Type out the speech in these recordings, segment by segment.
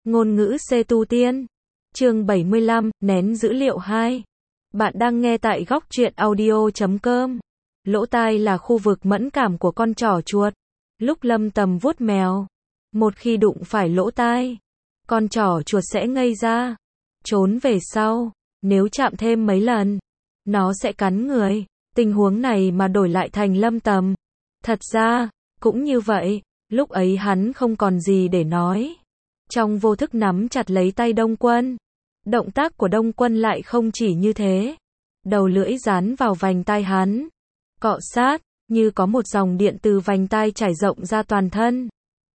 Ngôn ngữ C tu tiên. Chương 75, nén dữ liệu 2. Bạn đang nghe tại góc truyện audio.com. Lỗ tai là khu vực mẫn cảm của con trỏ chuột. Lúc Lâm Tầm vuốt mèo, một khi đụng phải lỗ tai, con trỏ chuột sẽ ngây ra, trốn về sau. Nếu chạm thêm mấy lần, nó sẽ cắn người. Tình huống này mà đổi lại thành Lâm Tầm, thật ra cũng như vậy. Lúc ấy hắn không còn gì để nói, trong vô thức nắm chặt lấy tay Đông Quân. Động tác của Đông Quân lại không chỉ như thế, đầu lưỡi dán vào vành tai hắn, cọ sát, như có một dòng điện từ vành tai trải rộng ra toàn thân.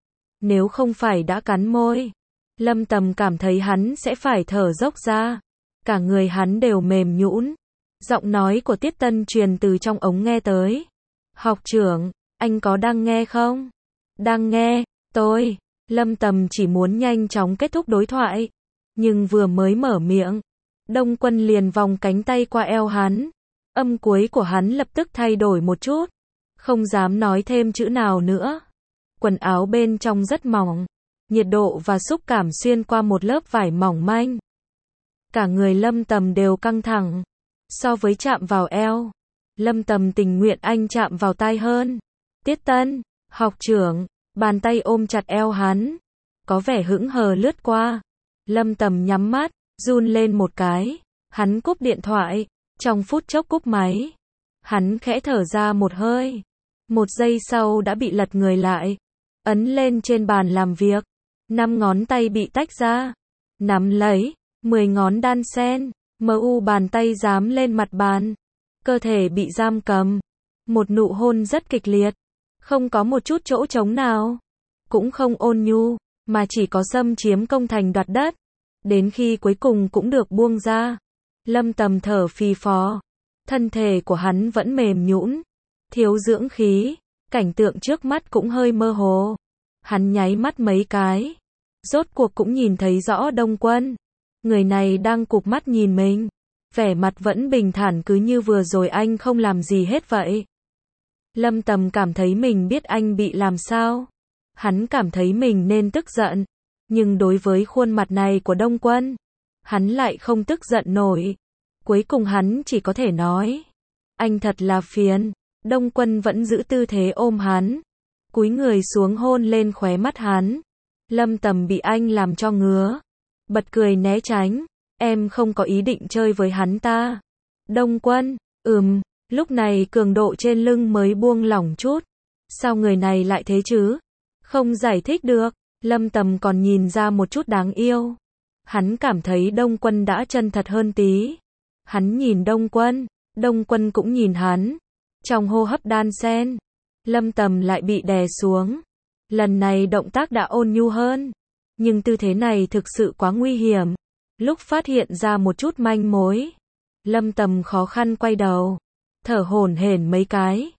Nếu không phải đã cắn môi, Lâm Tầm cảm thấy hắn sẽ phải thở dốc ra. Cả người hắn đều mềm nhũn. Giọng nói của Tiết Tân truyền từ trong ống nghe tới. Học trưởng, anh có đang nghe không? Đang nghe, tôi. Lâm Tầm chỉ muốn nhanh chóng kết thúc đối thoại. Nhưng vừa mới mở miệng, Đông Quân liền vòng cánh tay qua eo hắn. Âm cuối của hắn lập tức thay đổi một chút. Không dám nói thêm chữ nào nữa. Quần áo bên trong rất mỏng. Nhiệt độ và xúc cảm xuyên qua một lớp vải mỏng manh. Cả người Lâm Tầm đều căng thẳng. So với chạm vào eo, Lâm Tầm tình nguyện anh chạm vào tai hơn. Tiết Tân, học trưởng, bàn tay ôm chặt eo hắn, có vẻ hững hờ lướt qua. Lâm Tầm nhắm mắt, run lên một cái. Hắn cúp điện thoại. Trong phút chốc cúp máy, hắn khẽ thở ra một hơi. Một giây sau đã bị lật người lại, ấn lên trên bàn làm việc. 5 ngón tay bị tách ra, nắm lấy 10 ngón đan sen. Bàn tay dám lên mặt bàn, cơ thể bị giam cầm. Một nụ hôn rất kịch liệt, không có một chút chỗ trống nào, cũng không ôn nhu, mà chỉ có xâm chiếm công thành đoạt đất. Đến khi cuối cùng cũng được buông ra, Lâm Tầm thở phì phò, thân thể của hắn vẫn mềm nhũn, thiếu dưỡng khí, cảnh tượng trước mắt cũng hơi mơ hồ. Hắn nháy mắt mấy cái, rốt cuộc cũng nhìn thấy rõ Đông Quân. Người này đang cụp mắt nhìn mình, vẻ mặt vẫn bình thản cứ như vừa rồi anh không làm gì hết vậy. Lâm Tầm cảm thấy mình biết anh bị làm sao. Hắn cảm thấy mình nên tức giận, nhưng đối với khuôn mặt này của Đông Quân, hắn lại không tức giận nổi. Cuối cùng hắn chỉ có thể nói, anh thật là phiền. Đông Quân vẫn giữ tư thế ôm hắn, cúi người xuống hôn lên khóe mắt hắn. Lâm Tầm bị anh làm cho ngứa, bật cười né tránh. Em không có ý định chơi với hắn ta. Đông Quân, lúc này cường độ trên lưng mới buông lỏng chút. Sao người này lại thế chứ? Không giải thích được. Lâm Tầm còn nhìn ra một chút đáng yêu. Hắn cảm thấy Đông Quân đã chân thật hơn tí. Hắn nhìn Đông Quân cũng nhìn hắn. Trong hô hấp đan sen, Lâm Tầm lại bị đè xuống. Lần này động tác đã ôn nhu hơn, nhưng tư thế này thực sự quá nguy hiểm. Lúc phát hiện ra một chút manh mối, Lâm Tầm khó khăn quay đầu, thở hổn hển mấy cái.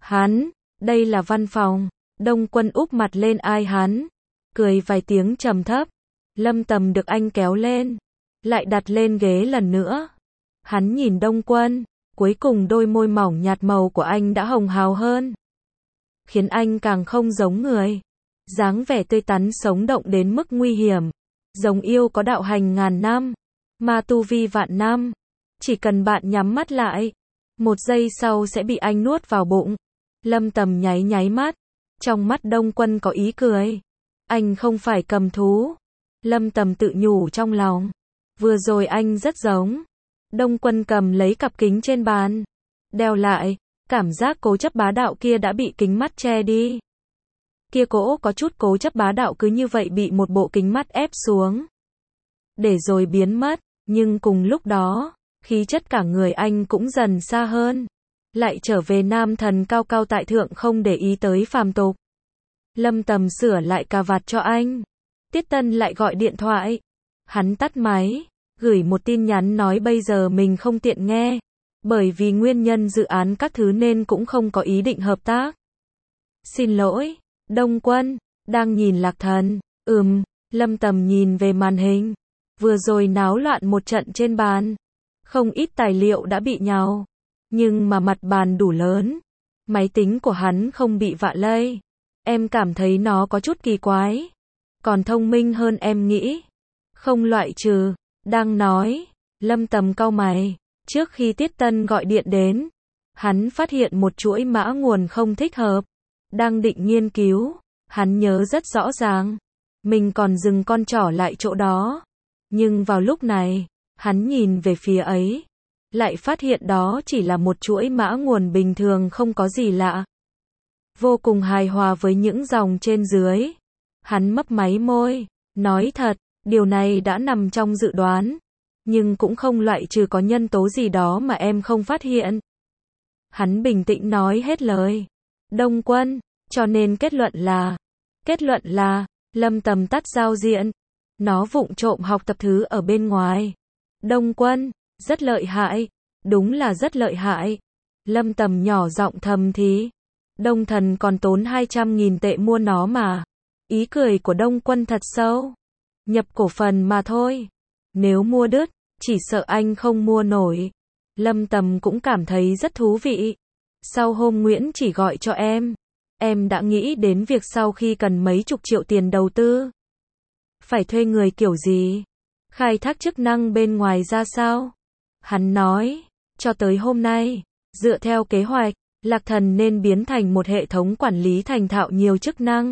Đây là văn phòng. Đông Quân úp mặt lên ai hắn, cười vài tiếng trầm thấp. Lâm Tầm được anh kéo lên, lại đặt lên ghế lần nữa. Hắn nhìn Đông Quân, cuối cùng đôi môi mỏng nhạt màu của anh đã hồng hào hơn, khiến anh càng không giống người. Dáng vẻ tươi tắn sống động đến mức nguy hiểm, giống yêu có đạo hành ngàn năm, ma tu vi vạn năm. Chỉ cần bạn nhắm mắt lại, một giây sau sẽ bị anh nuốt vào bụng. Lâm Tầm nháy mắt, trong mắt Đông Quân có ý cười. Anh không phải cầm thú. Lâm Tầm tự nhủ trong lòng. Vừa rồi anh rất giống. Đông Quân cầm lấy cặp kính trên bàn, đeo lại. Cảm giác cố chấp bá đạo kia đã bị kính mắt che đi. Kia cỗ có chút cố chấp bá đạo cứ như vậy bị một bộ kính mắt ép xuống, để rồi biến mất. Nhưng cùng lúc đó, khí chất cả người anh cũng dần xa hơn, lại trở về nam thần cao cao tại thượng không để ý tới phàm tục. Lâm Tầm sửa lại cà vạt cho anh. Tiết Tân lại gọi điện thoại. Hắn tắt máy, gửi một tin nhắn nói bây giờ mình không tiện nghe, bởi vì nguyên nhân dự án các thứ nên cũng không có ý định hợp tác. Xin lỗi. Đông Quân đang nhìn Lạc Thần. Lâm Tầm nhìn về màn hình. Vừa rồi náo loạn một trận trên bàn, không ít tài liệu đã bị nhào, nhưng mà mặt bàn đủ lớn, máy tính của hắn không bị vạ lây. Em cảm thấy nó có chút kỳ quái. còn thông minh hơn em nghĩ. Không loại trừ. Đang nói, Lâm Tầm cau mày. Trước khi Tiết Tân gọi điện đến, hắn phát hiện một chuỗi mã nguồn không thích hợp. Đang định nghiên cứu, hắn nhớ rất rõ ràng. Mình còn dừng con trỏ lại chỗ đó. Nhưng vào lúc này, hắn nhìn về phía ấy. Lại phát hiện đó chỉ là một chuỗi mã nguồn bình thường không có gì lạ. Vô cùng hài hòa với những dòng trên dưới. Hắn mấp máy môi, nói thật, điều này đã nằm trong dự đoán. Nhưng cũng không loại trừ có nhân tố gì đó mà em không phát hiện. Hắn bình tĩnh nói hết lời. Đông Quân, cho nên kết luận là, Lâm Tầm tắt giao diện. Nó vụng trộm học tập thứ ở bên ngoài. Đông Quân, rất lợi hại. Đúng là rất lợi hại. Lâm Tầm nhỏ giọng thầm thì. Đông Thần còn tốn 200.000 tệ mua nó mà. Ý cười của Đông Quân thật sâu. Nhập cổ phần mà thôi. Nếu mua đứt, chỉ sợ anh không mua nổi. Lâm Tầm cũng cảm thấy rất thú vị. Sau hôm Nguyễn chỉ gọi cho em đã nghĩ đến việc sau khi cần mấy chục triệu tiền đầu tư. Phải thuê người kiểu gì? Khai thác chức năng bên ngoài ra sao? Hắn nói, cho tới hôm nay, dựa theo kế hoạch, Lạc Thần nên biến thành một hệ thống quản lý thành thạo nhiều chức năng.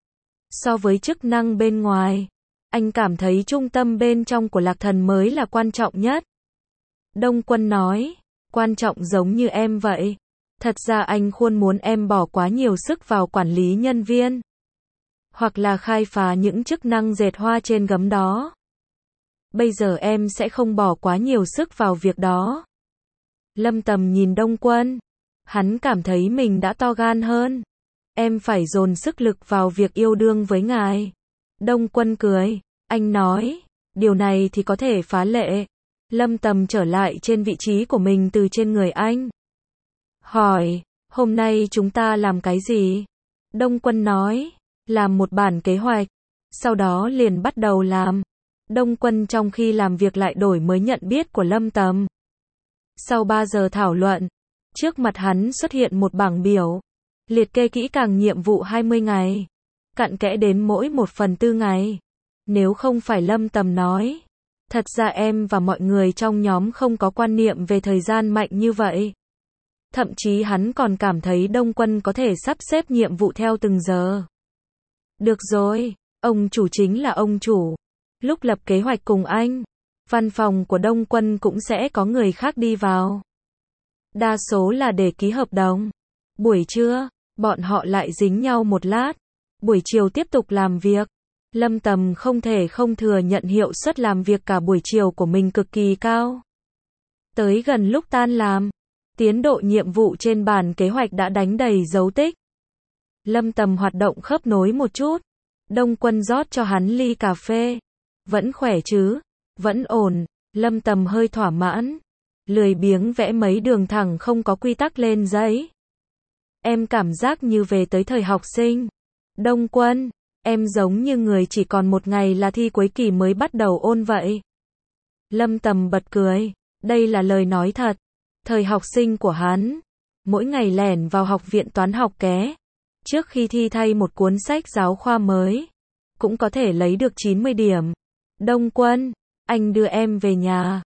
So với chức năng bên ngoài, anh cảm thấy trung tâm bên trong của Lạc Thần mới là quan trọng nhất. Đông Quân nói, quan trọng giống như em vậy. Thật ra anh không muốn em bỏ quá nhiều sức vào quản lý nhân viên. Hoặc là khai phá những chức năng dệt hoa trên gấm đó. Bây giờ em sẽ không bỏ quá nhiều sức vào việc đó. Lâm Tầm nhìn Đông Quân. Hắn cảm thấy mình đã to gan hơn. Em phải dồn sức lực vào việc yêu đương với ngài. Đông Quân cười. Anh nói, điều này thì có thể phá lệ. Lâm Tầm trở lại trên vị trí của mình từ trên người anh. Hỏi, hôm nay chúng ta làm cái gì? Đông Quân nói, làm một bản kế hoạch. Sau đó liền bắt đầu làm. Đông Quân trong khi làm việc lại đổi mới nhận biết của Lâm Tầm. Sau 3 giờ thảo luận, trước mặt hắn xuất hiện một bảng biểu. Liệt kê kỹ càng nhiệm vụ 20 ngày. Cặn kẽ đến mỗi 1/4 ngày. Nếu không phải Lâm Tầm nói. Thật ra em và mọi người trong nhóm không có quan niệm về thời gian mạnh như vậy. Thậm chí hắn còn cảm thấy Đông Quân có thể sắp xếp nhiệm vụ theo từng giờ. Được rồi, ông chủ chính là ông chủ. Lúc lập kế hoạch cùng anh, văn phòng của Đông Quân cũng sẽ có người khác đi vào. Đa số là để ký hợp đồng. Buổi trưa, bọn họ lại dính nhau một lát. Buổi chiều tiếp tục làm việc. Lâm Tầm không thể không thừa nhận hiệu suất làm việc cả buổi chiều của mình cực kỳ cao. Tới gần lúc tan làm, tiến độ nhiệm vụ trên bản kế hoạch đã đánh đầy dấu tích. Lâm Tầm hoạt động khớp nối một chút. Đông Quân rót cho hắn ly cà phê. Vẫn khỏe chứ? Vẫn ổn. Lâm Tầm hơi thỏa mãn. Lười biếng vẽ mấy đường thẳng không có quy tắc lên giấy. Em cảm giác như về tới thời học sinh. Đông Quân, em giống như người chỉ còn một ngày là thi cuối kỳ mới bắt đầu ôn vậy. Lâm Tầm bật cười. Đây là lời nói thật. Thời học sinh của hắn, mỗi ngày lẻn vào học viện toán học ké. Trước khi thi thay một cuốn sách giáo khoa mới, cũng có thể lấy được 90 điểm. Đông Quân, anh đưa em về nhà.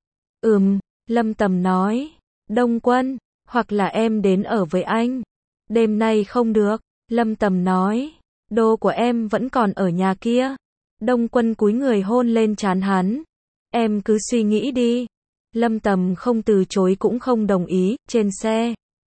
Lâm Tầm nói. Đông Quân, hoặc là em đến ở với anh. Đêm nay không được. Lâm Tầm nói. Đồ của em vẫn còn ở nhà kia. Đông Quân cúi người hôn lên trán hắn. Em cứ suy nghĩ đi. Lâm Tầm không từ chối cũng không đồng ý. Trên xe,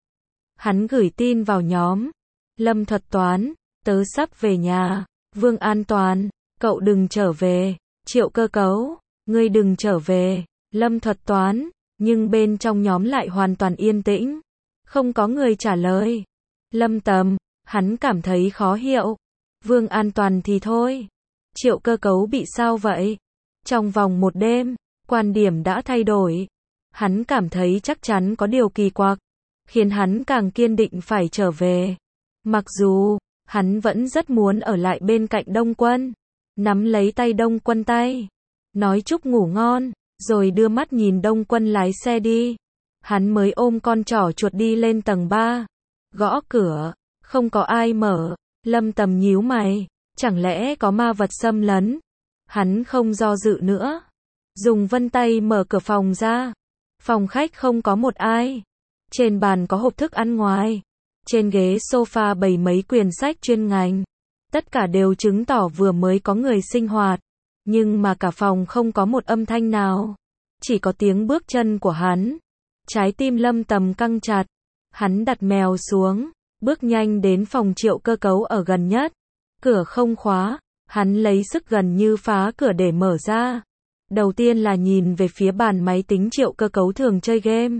hắn gửi tin vào nhóm. Lâm Thuật Toán, tớ sắp về nhà. Vương An Toàn, cậu đừng trở về. Triệu Cơ Cấu, ngươi đừng trở về. Lâm Thuật Toán, nhưng bên trong nhóm lại hoàn toàn yên tĩnh. Không có người trả lời. Lâm Tầm, hắn cảm thấy khó hiểu. Vương An Toàn thì thôi. Triệu Cơ Cấu bị sao vậy? Trong vòng một đêm, quan điểm đã thay đổi. Hắn cảm thấy chắc chắn có điều kỳ quặc, khiến hắn càng kiên định phải trở về. Mặc dù, hắn vẫn rất muốn ở lại bên cạnh Đông Quân. Nắm lấy tay Đông Quân tay. Nói chúc ngủ ngon, rồi đưa mắt nhìn Đông Quân lái xe đi. Hắn mới ôm con trỏ chuột đi lên tầng 3. Gõ cửa, không có ai mở. Lâm Tầm nhíu mày. Chẳng lẽ có ma vật xâm lấn? Hắn không do dự nữa. Dùng vân tay mở cửa phòng ra. Phòng khách không có một ai. Trên bàn có hộp thức ăn ngoài. Trên ghế sofa bày mấy quyển sách chuyên ngành. Tất cả đều chứng tỏ vừa mới có người sinh hoạt. Nhưng mà cả phòng không có một âm thanh nào. Chỉ có tiếng bước chân của hắn. Trái tim Lâm Tầm căng chặt. Hắn đặt mèo xuống. Bước nhanh đến phòng Triệu Cơ Cấu ở gần nhất. Cửa không khóa. Hắn lấy sức gần như phá cửa để mở ra. Đầu tiên là nhìn về phía bàn máy tính Triệu Cơ Cấu thường chơi game.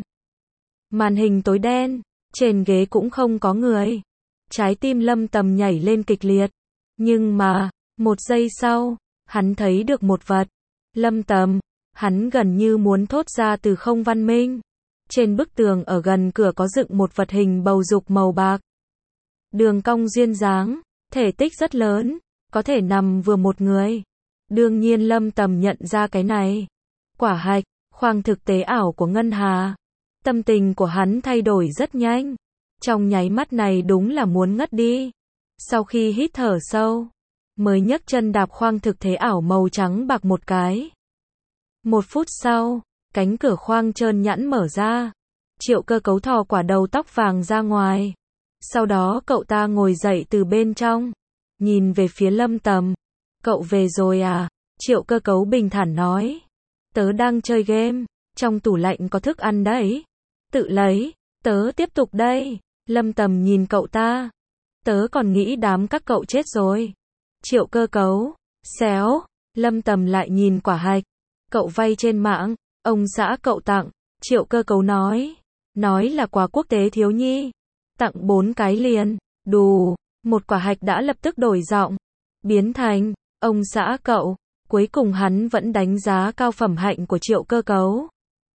Màn hình tối đen. Trên ghế cũng không có người. Trái tim Lâm Tầm nhảy lên kịch liệt. Nhưng mà, một giây sau, hắn thấy được một vật. Lâm Tầm, hắn gần như muốn thốt ra từ không văn minh. Trên bức tường ở gần cửa có dựng một vật hình bầu dục màu bạc. Đường cong duyên dáng, thể tích rất lớn, có thể nằm vừa một người. Đương nhiên Lâm Tầm nhận ra cái này. Quả hạch, khoang thực tế ảo của Ngân Hà. Tâm tình của hắn thay đổi rất nhanh. Trong nháy mắt này đúng là muốn ngất đi. Sau khi hít thở sâu, mới nhấc chân đạp khoang thực tế ảo màu trắng bạc một cái. 1 phút sau, cánh cửa khoang trơn nhẵn mở ra. Triệu Cơ Cấu thò quả đầu tóc vàng ra ngoài. Sau đó cậu ta ngồi dậy từ bên trong. Nhìn về phía Lâm Tầm. Cậu về rồi à? Triệu Cơ Cấu bình thản nói. Tớ đang chơi game. Trong tủ lạnh có thức ăn đấy. Tự lấy. Tớ tiếp tục đây. Lâm Tầm nhìn cậu ta. Tớ còn nghĩ đám các cậu chết rồi. Triệu Cơ Cấu. Xéo. Lâm Tầm lại nhìn quả hạch. Cậu vay trên mạng. Ông xã cậu tặng. Triệu Cơ Cấu nói. Nói là quà quốc tế thiếu nhi. Tặng 4 cái liền. Đù. Một quả hạch đã lập tức đổi giọng. Biến thành. Ông xã cậu. Cuối cùng hắn vẫn đánh giá cao phẩm hạnh của Triệu Cơ Cấu.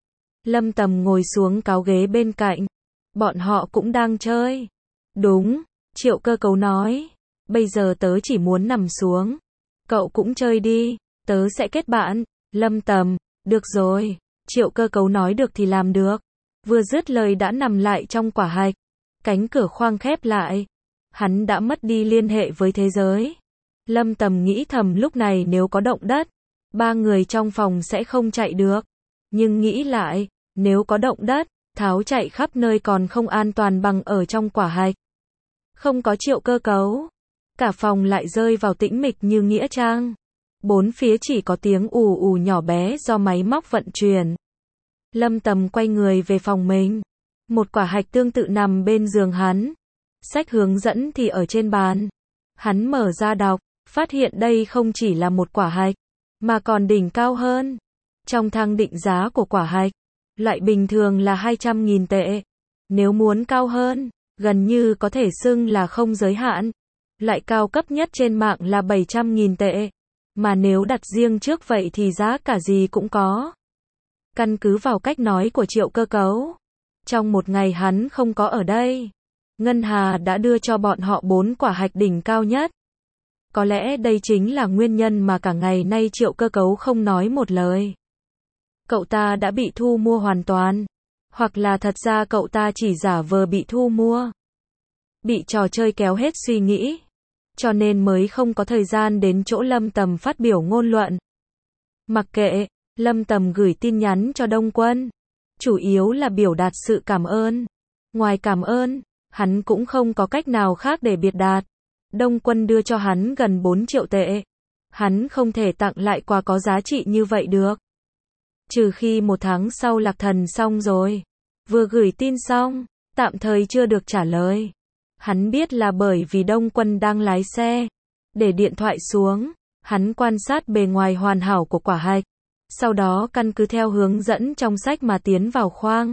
Lâm Tầm ngồi xuống cáo ghế bên cạnh. Bọn họ cũng đang chơi. Đúng. Triệu Cơ Cấu nói. Bây giờ tớ chỉ muốn nằm xuống. Cậu cũng chơi đi. Tớ sẽ kết bạn. Lâm Tầm. Được rồi. Triệu Cơ Cấu nói được thì làm được. Vừa dứt lời đã nằm lại trong quả hạch. Cánh cửa khoang khép lại. Hắn đã mất đi liên hệ với thế giới. Lâm Tầm nghĩ thầm lúc này nếu có động đất, 3 người trong phòng sẽ không chạy được. Nhưng nghĩ lại, nếu có động đất, tháo chạy khắp nơi còn không an toàn bằng ở trong quả hạch. Không có Triệu Cơ Cấu. Cả phòng lại rơi vào tĩnh mịch như nghĩa trang. Bốn phía chỉ có tiếng ù ù nhỏ bé do máy móc vận chuyển. Lâm Tầm quay người về phòng mình. Một quả hạch tương tự nằm bên giường hắn. Sách hướng dẫn thì ở trên bàn. Hắn mở ra đọc, phát hiện đây không chỉ là một quả hạch, mà còn đỉnh cao hơn. Trong thang định giá của quả hạch, loại bình thường là 200.000 tệ. Nếu muốn cao hơn, gần như có thể xưng là không giới hạn. Loại cao cấp nhất trên mạng là 700.000 tệ. Mà nếu đặt riêng trước vậy thì giá cả gì cũng có. Căn cứ vào cách nói của Triệu Cơ Cấu, trong một ngày hắn không có ở đây, Ngân Hà đã đưa cho bọn họ 4 quả hạch đỉnh cao nhất. Có lẽ đây chính là nguyên nhân mà cả ngày nay Triệu Cơ Cấu không nói một lời. Cậu ta đã bị thu mua hoàn toàn. Hoặc là thật ra cậu ta chỉ giả vờ bị thu mua. Bị trò chơi kéo hết suy nghĩ. Cho nên mới không có thời gian đến chỗ Lâm Tầm phát biểu ngôn luận. Mặc kệ, Lâm Tầm gửi tin nhắn cho Đông Quân. Chủ yếu là biểu đạt sự cảm ơn. Ngoài cảm ơn, hắn cũng không có cách nào khác để biệt đạt. Đông Quân đưa cho hắn gần 4 triệu tệ. Hắn không thể tặng lại quà có giá trị như vậy được. Trừ khi 1 tháng sau Lạc Thần xong rồi. Vừa gửi tin xong, tạm thời chưa được trả lời. Hắn biết là bởi vì Đông Quân đang lái xe. Để điện thoại xuống, hắn quan sát bề ngoài hoàn hảo của quả hạch. Sau đó căn cứ theo hướng dẫn trong sách mà tiến vào khoang.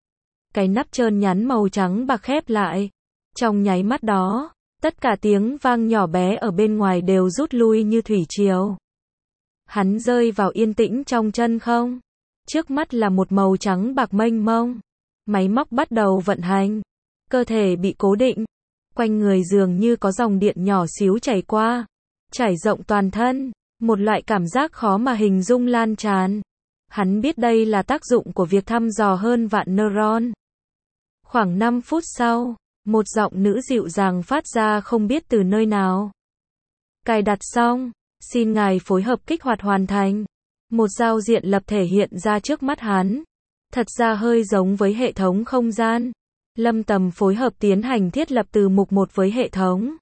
Cái nắp trơn nhắn màu trắng bạc khép lại. Trong nháy mắt đó, tất cả tiếng vang nhỏ bé ở bên ngoài đều rút lui như thủy triều. Hắn rơi vào yên tĩnh trong chân không. Trước mắt là một màu trắng bạc mênh mông. Máy móc bắt đầu vận hành. Cơ thể bị cố định. Quanh người dường như có dòng điện nhỏ xíu chảy qua. Trải rộng toàn thân. Một loại cảm giác khó mà hình dung lan tràn. Hắn biết đây là tác dụng của việc thăm dò hơn vạn neuron. Khoảng 5 phút sau, một giọng nữ dịu dàng phát ra không biết từ nơi nào. Cài đặt xong, xin ngài phối hợp kích hoạt hoàn thành. Một giao diện lập thể hiện ra trước mắt hắn. Thật ra hơi giống với hệ thống không gian. Lâm Tầm phối hợp tiến hành thiết lập từ mục 1 với hệ thống.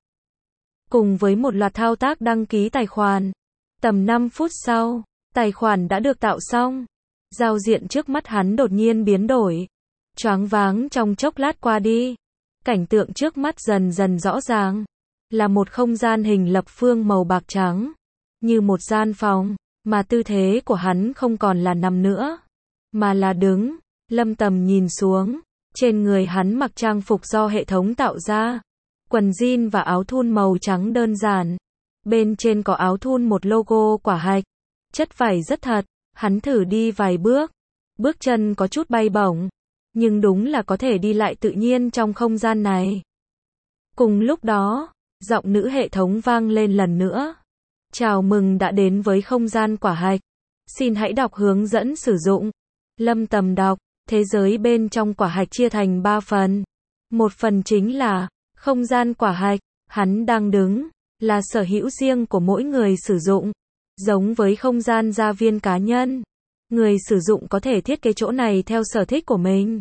Cùng với một loạt thao tác đăng ký tài khoản. Tầm 5 phút sau, tài khoản đã được tạo xong. Giao diện trước mắt hắn đột nhiên biến đổi. Choáng váng trong chốc lát qua đi. Cảnh tượng trước mắt dần dần rõ ràng. Là một không gian hình lập phương màu bạc trắng. Như một gian phòng, mà tư thế của hắn không còn là nằm nữa, mà là đứng. Lâm Tầm nhìn xuống. Trên người hắn mặc trang phục do hệ thống tạo ra. Quần jean và áo thun màu trắng đơn giản. Bên trên có áo thun một logo quả hạch. Chất vải rất thật. Hắn thử đi vài bước. Bước chân có chút bay bổng. Nhưng đúng là có thể đi lại tự nhiên trong không gian này. Cùng lúc đó, giọng nữ hệ thống vang lên lần nữa. Chào mừng đã đến với không gian quả hạch. Xin hãy đọc hướng dẫn sử dụng. Lâm Tầm đọc. Thế giới bên trong quả hạch chia thành 3 phần. Một phần chính là không gian quả hạch. Hắn đang đứng là sở hữu riêng của mỗi người sử dụng. Giống với không gian gia viên cá nhân. Người sử dụng có thể thiết kế chỗ này theo sở thích của mình.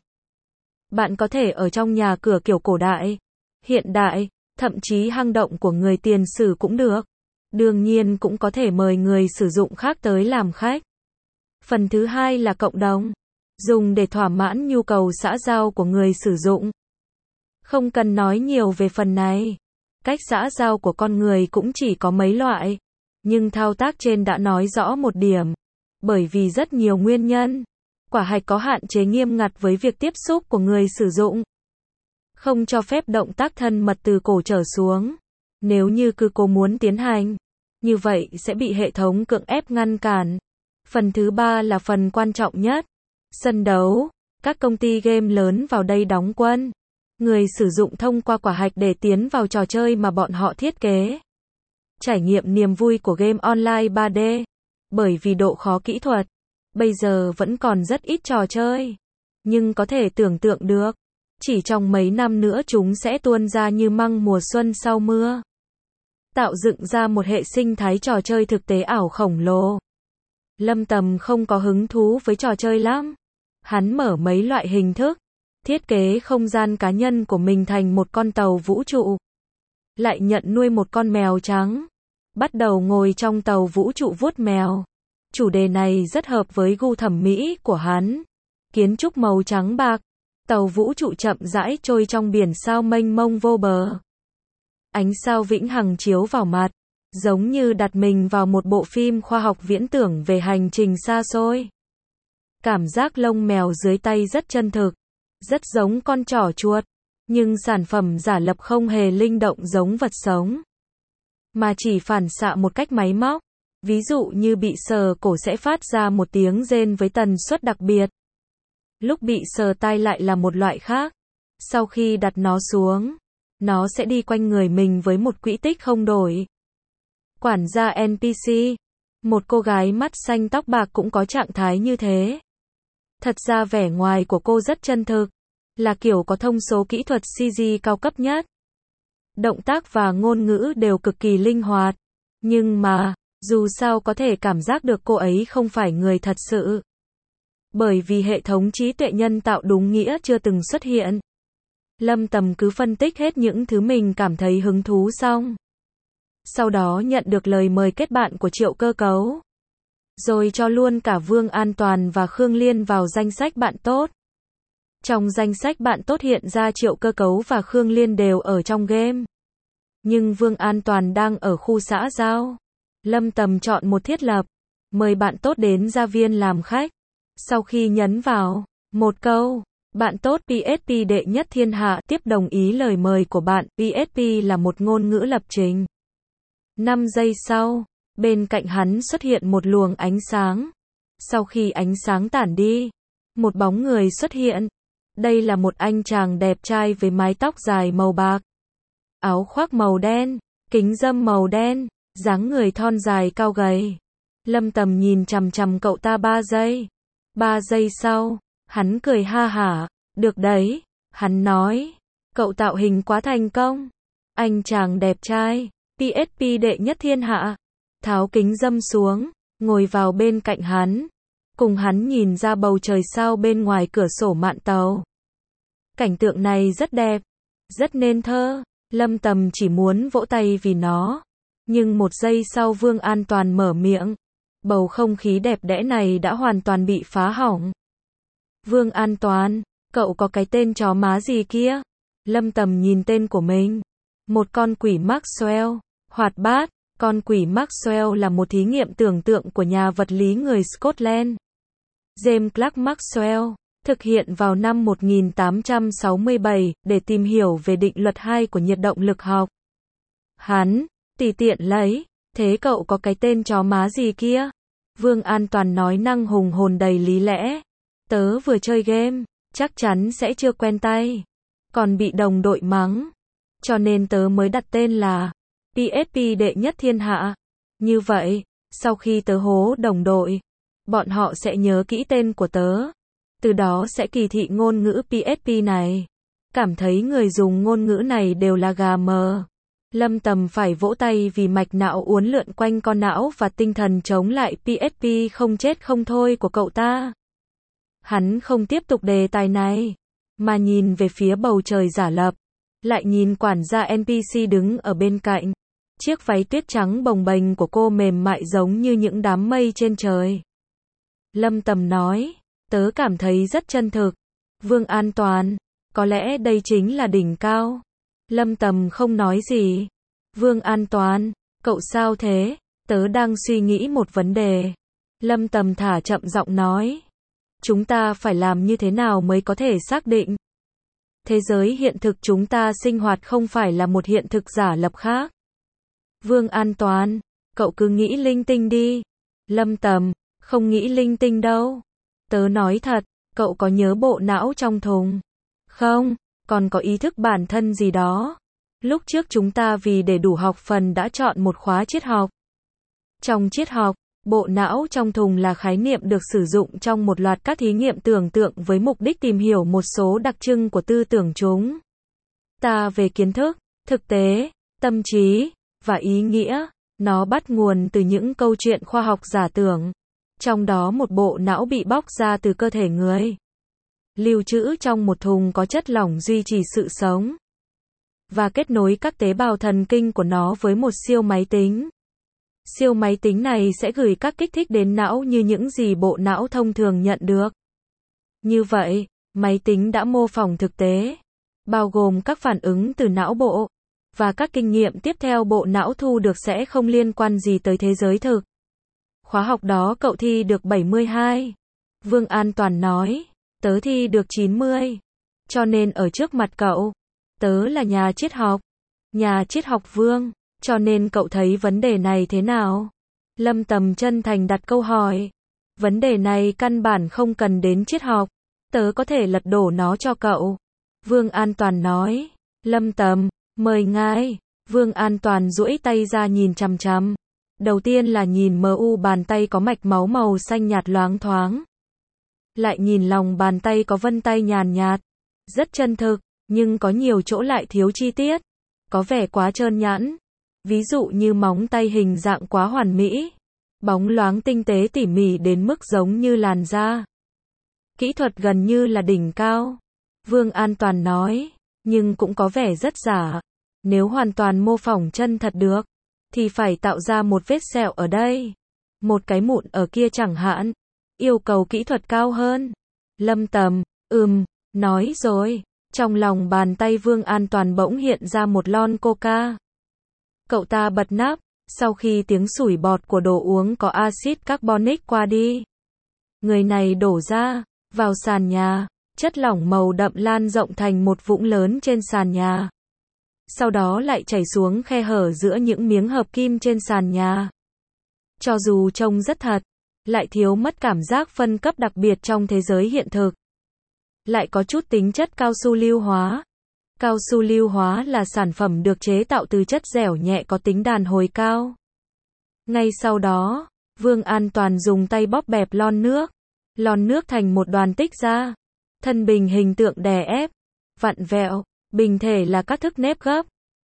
Bạn có thể ở trong nhà cửa kiểu cổ đại, hiện đại, thậm chí hang động của người tiền sử cũng được. Đương nhiên cũng có thể mời người sử dụng khác tới làm khách. Phần thứ hai là cộng đồng. Dùng để thỏa mãn nhu cầu xã giao của người sử dụng. Không cần nói nhiều về phần này. Cách xã giao của con người cũng chỉ có mấy loại. Nhưng thao tác trên đã nói rõ một điểm. Bởi vì rất nhiều nguyên nhân. Quả hạch có hạn chế nghiêm ngặt với việc tiếp xúc của người sử dụng. Không cho phép động tác thân mật từ cổ trở xuống. Nếu như cứ cố muốn tiến hành, như vậy sẽ bị hệ thống cưỡng ép ngăn cản. Phần thứ ba là phần quan trọng nhất. Sân đấu. Các công ty game lớn vào đây đóng quân. Người sử dụng thông qua quả hạch để tiến vào trò chơi mà bọn họ thiết kế. Trải nghiệm niềm vui của game online 3D. Bởi vì độ khó kỹ thuật, bây giờ vẫn còn rất ít trò chơi. Nhưng có thể tưởng tượng được, chỉ trong mấy năm nữa chúng sẽ tuôn ra như măng mùa xuân sau mưa. Tạo dựng ra một hệ sinh thái trò chơi thực tế ảo khổng lồ. Lâm Tầm không có hứng thú với trò chơi lắm. Hắn mở mấy loại hình thức, thiết kế không gian cá nhân của mình thành một con tàu vũ trụ. Lại nhận nuôi một con mèo trắng. Bắt đầu ngồi trong tàu vũ trụ vuốt mèo. Chủ đề này rất hợp với gu thẩm mỹ của hắn. Kiến trúc màu trắng bạc. Tàu vũ trụ chậm rãi trôi trong biển sao mênh mông vô bờ. Ánh sao vĩnh hằng chiếu vào mặt. Giống như đặt mình vào một bộ phim khoa học viễn tưởng về hành trình xa xôi. Cảm giác lông mèo dưới tay rất chân thực. Rất giống con trỏ chuột. Nhưng sản phẩm giả lập không hề linh động giống vật sống. Mà chỉ phản xạ một cách máy móc. Ví dụ như bị sờ cổ sẽ phát ra một tiếng rên với tần suất đặc biệt. Lúc bị sờ tai lại là một loại khác. Sau khi đặt nó xuống, nó sẽ đi quanh người mình với một quỹ tích không đổi. Quản gia NPC. Một cô gái mắt xanh tóc bạc cũng có trạng thái như thế. Thật ra vẻ ngoài của cô rất chân thực. Là kiểu có thông số kỹ thuật CG cao cấp nhất. Động tác và ngôn ngữ đều cực kỳ linh hoạt. Nhưng mà, dù sao có thể cảm giác được cô ấy không phải người thật sự. Bởi vì hệ thống trí tuệ nhân tạo đúng nghĩa chưa từng xuất hiện. Lâm Tầm cứ phân tích hết những thứ mình cảm thấy hứng thú xong. Sau đó nhận được lời mời kết bạn của Triệu Cơ Cấu. Rồi cho luôn cả Vương An Toàn và Khương Liên vào danh sách bạn tốt. Trong danh sách bạn tốt hiện ra Triệu Cơ Cấu và Khương Liên đều ở trong game. Nhưng Vương An Toàn đang ở khu xã giao. Lâm Tầm chọn một thiết lập. Mời bạn tốt đến gia viên làm khách. Sau khi nhấn vào một câu, bạn tốt PSP đệ nhất thiên hạ tiếp đồng ý lời mời của bạn. PSP là một ngôn ngữ lập trình. 5 giây sau, bên cạnh hắn xuất hiện một luồng ánh sáng. Sau khi ánh sáng tản đi, một bóng người xuất hiện. Đây là một anh chàng đẹp trai với mái tóc dài màu bạc, áo khoác màu đen, kính râm màu đen, dáng người thon dài cao gầy. Lâm Tầm nhìn chằm chằm cậu ta 3 giây. 3 giây sau, hắn cười ha hả. Được đấy, hắn nói. Cậu tạo hình quá thành công. Anh chàng đẹp trai, PSP đệ nhất thiên hạ. Tháo kính râm xuống, ngồi vào bên cạnh hắn. Cùng hắn nhìn ra bầu trời sao bên ngoài cửa sổ mạn tàu. Cảnh tượng này rất đẹp, rất nên thơ. Lâm Tầm chỉ muốn vỗ tay vì nó. Nhưng một giây sau Vương An Toàn mở miệng. Bầu không khí đẹp đẽ này đã hoàn toàn bị phá hỏng. Vương An Toàn, cậu có cái tên chó má gì kia? Lâm Tầm nhìn tên của mình. Một con quỷ Maxwell, hoạt bát. Con quỷ Maxwell là một thí nghiệm tưởng tượng của nhà vật lý người Scotland. James Clerk Maxwell, thực hiện vào năm 1867 để tìm hiểu về định luật 2 của nhiệt động lực học. Hắn, tùy tiện lấy, thế cậu có cái tên chó má gì kia? Vương An Toàn nói năng hùng hồn đầy lý lẽ. Tớ vừa chơi game, chắc chắn sẽ chưa quen tay. Còn bị đồng đội mắng. Cho nên tớ mới đặt tên là PSP đệ nhất thiên hạ. Như vậy, sau khi tớ hố đồng đội, bọn họ sẽ nhớ kỹ tên của tớ. Từ đó sẽ kỳ thị ngôn ngữ PSP này. Cảm thấy người dùng ngôn ngữ này đều là gà mờ. Lâm Tầm phải vỗ tay vì mạch não uốn lượn quanh con não và tinh thần chống lại PSP không chết không thôi của cậu ta. Hắn không tiếp tục đề tài này, mà nhìn về phía bầu trời giả lập. Lại nhìn quản gia NPC đứng ở bên cạnh. Chiếc váy tuyết trắng bồng bềnh của cô mềm mại giống như những đám mây trên trời. Lâm Tầm nói, tớ cảm thấy rất chân thực. Vương An Toàn, có lẽ đây chính là đỉnh cao. Lâm Tầm không nói gì. Vương An Toàn, cậu sao thế? Tớ đang suy nghĩ một vấn đề. Lâm Tầm thả chậm giọng nói. Chúng ta phải làm như thế nào mới có thể xác định? Thế giới hiện thực chúng ta sinh hoạt không phải là một hiện thực giả lập khác. Vương An Toàn, cậu cứ nghĩ linh tinh đi. Lâm Tầm, không nghĩ linh tinh đâu. Tớ nói thật, cậu có nhớ bộ não trong thùng? Không, còn có ý thức bản thân gì đó. Lúc trước chúng ta vì để đủ học phần đã chọn một khóa triết học. Trong triết học, bộ não trong thùng là khái niệm được sử dụng trong một loạt các thí nghiệm tưởng tượng với mục đích tìm hiểu một số đặc trưng của tư tưởng chúng ta về kiến thức, thực tế, tâm trí và ý nghĩa. Nó bắt nguồn từ những câu chuyện khoa học giả tưởng. Trong đó một bộ não bị bóc ra từ cơ thể người. Lưu trữ trong một thùng có chất lỏng duy trì sự sống. Và kết nối các tế bào thần kinh của nó với một siêu máy tính. Siêu máy tính này sẽ gửi các kích thích đến não như những gì bộ não thông thường nhận được. Như vậy, máy tính đã mô phỏng thực tế, bao gồm các phản ứng từ não bộ, và các kinh nghiệm tiếp theo bộ não thu được sẽ không liên quan gì tới thế giới thực. Khóa học đó cậu thi được 72. Vương An Toàn nói, tớ thi được 90. Cho nên ở trước mặt cậu, tớ là nhà triết học. Nhà triết học Vương. Cho nên cậu thấy vấn đề này thế nào? Lâm Tầm chân thành đặt câu hỏi. Vấn đề này căn bản không cần đến triết học. Tớ có thể lật đổ nó cho cậu. Vương An Toàn nói. Lâm Tầm, mời ngài. Vương An Toàn duỗi tay ra nhìn chằm chằm. Đầu tiên là nhìn mu bàn tay có mạch máu màu xanh nhạt loáng thoáng. Lại nhìn lòng bàn tay có vân tay nhàn nhạt. Rất chân thực, nhưng có nhiều chỗ lại thiếu chi tiết. Có vẻ quá trơn nhẵn. Ví dụ như móng tay hình dạng quá hoàn mỹ. Bóng loáng tinh tế tỉ mỉ đến mức giống như làn da. Kỹ thuật gần như là đỉnh cao. Vương An Toàn nói, nhưng cũng có vẻ rất giả. Nếu hoàn toàn mô phỏng chân thật được, thì phải tạo ra một vết sẹo ở đây. Một cái mụn ở kia chẳng hạn. Yêu cầu kỹ thuật cao hơn. Lâm Tầm, nói rồi. Trong lòng bàn tay Vương An Toàn bỗng hiện ra một lon coca. Cậu ta bật nắp, sau khi tiếng sủi bọt của đồ uống có axit carbonic qua đi. Người này đổ ra, vào sàn nhà, chất lỏng màu đậm lan rộng thành một vũng lớn trên sàn nhà. Sau đó lại chảy xuống khe hở giữa những miếng hợp kim trên sàn nhà. Cho dù trông rất thật, lại thiếu mất cảm giác phân cấp đặc biệt trong thế giới hiện thực. Lại có chút tính chất cao su lưu hóa. Cao su lưu hóa là sản phẩm được chế tạo từ chất dẻo nhẹ có tính đàn hồi cao. Ngay sau đó, Vương An Toàn dùng tay bóp bẹp lon nước. Lon nước thành một đoàn tích ra. Thân bình hình tượng đè ép, vặn vẹo, bình thể là các thức nếp gấp.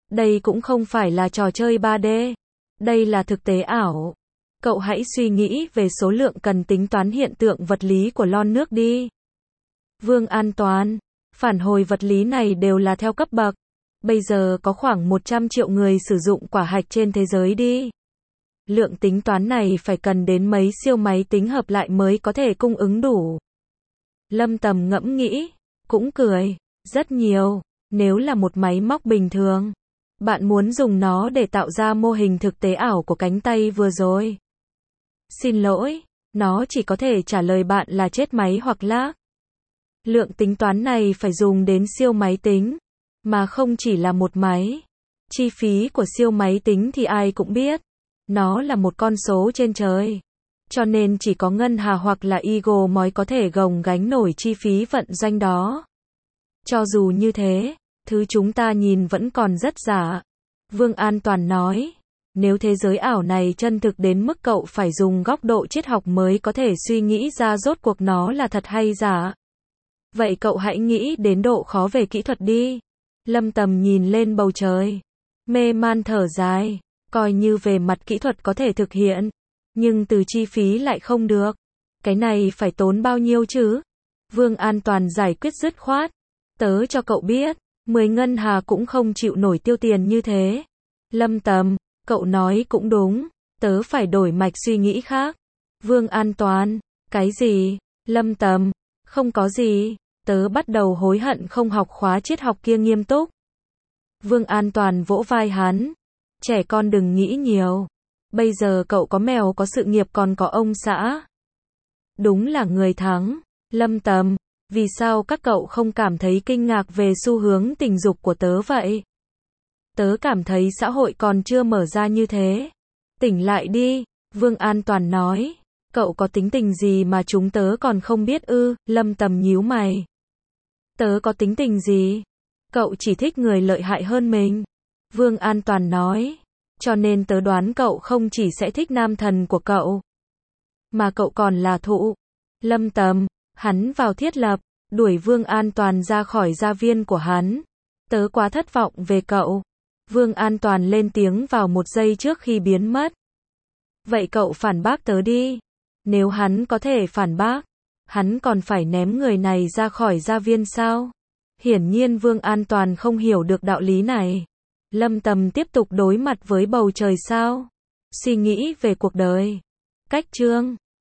Đây cũng không phải là trò chơi 3D. Đây là thực tế ảo. Cậu hãy suy nghĩ về số lượng cần tính toán hiện tượng vật lý của lon nước đi. Vương An Toàn, phản hồi vật lý này đều là theo cấp bậc. Bây giờ có khoảng 100 triệu người sử dụng quả hạch trên thế giới đi. Lượng tính toán này phải cần đến mấy siêu máy tính hợp lại mới có thể cung ứng đủ. Lâm Tầm ngẫm nghĩ, cũng cười, rất nhiều. Nếu là một máy móc bình thường, bạn muốn dùng nó để tạo ra mô hình thực tế ảo của cánh tay vừa rồi. Xin lỗi, nó chỉ có thể trả lời bạn là chết máy hoặc lag. Lượng tính toán này phải dùng đến siêu máy tính, mà không chỉ là một máy. Chi phí của siêu máy tính thì ai cũng biết, nó là một con số trên trời. Cho nên chỉ có ngân hà hoặc là Eagle mới có thể gồng gánh nổi chi phí vận doanh đó. Cho dù như thế, thứ chúng ta nhìn vẫn còn rất giả. Vương An Toàn nói, nếu thế giới ảo này chân thực đến mức cậu phải dùng góc độ triết học mới có thể suy nghĩ ra rốt cuộc nó là thật hay giả. Vậy cậu hãy nghĩ đến độ khó về kỹ thuật đi. Lâm Tầm nhìn lên bầu trời, mê man thở dài, coi như về mặt kỹ thuật có thể thực hiện, nhưng từ chi phí lại không được. Cái này phải tốn bao nhiêu chứ? Vương An Toàn giải quyết dứt khoát. Tớ cho cậu biết, 10 ngân hà cũng không chịu nổi tiêu tiền như thế. Lâm Tầm, cậu nói cũng đúng, tớ phải đổi mạch suy nghĩ khác. Vương An Toàn, cái gì? Lâm Tầm, không có gì, tớ bắt đầu hối hận không học khóa triết học kia nghiêm túc. Vương An Toàn vỗ vai hắn, trẻ con đừng nghĩ nhiều. Bây giờ cậu có mèo có sự nghiệp còn có ông xã. Đúng là người thắng. Lâm Tầm, vì sao các cậu không cảm thấy kinh ngạc về xu hướng tình dục của tớ vậy? Tớ cảm thấy xã hội còn chưa mở ra như thế. Tỉnh lại đi, Vương An Toàn nói. Cậu có tính tình gì mà chúng tớ còn không biết ư? Lâm Tầm nhíu mày. Tớ có tính tình gì? Cậu chỉ thích người lợi hại hơn mình. Vương An Toàn nói. Cho nên tớ đoán cậu không chỉ sẽ thích nam thần của cậu, mà cậu còn là thụ. Lâm Tầm, hắn vào thiết lập, đuổi Vương An Toàn ra khỏi gia viên của hắn. Tớ quá thất vọng về cậu. Vương An Toàn lên tiếng vào một giây trước khi biến mất. Vậy cậu phản bác tớ đi. Nếu hắn có thể phản bác, hắn còn phải ném người này ra khỏi gia viên sao? Hiển nhiên Vương An Toàn không hiểu được đạo lý này. Lâm Tầm tiếp tục đối mặt với bầu trời sao? Suy nghĩ về cuộc đời. Cách chương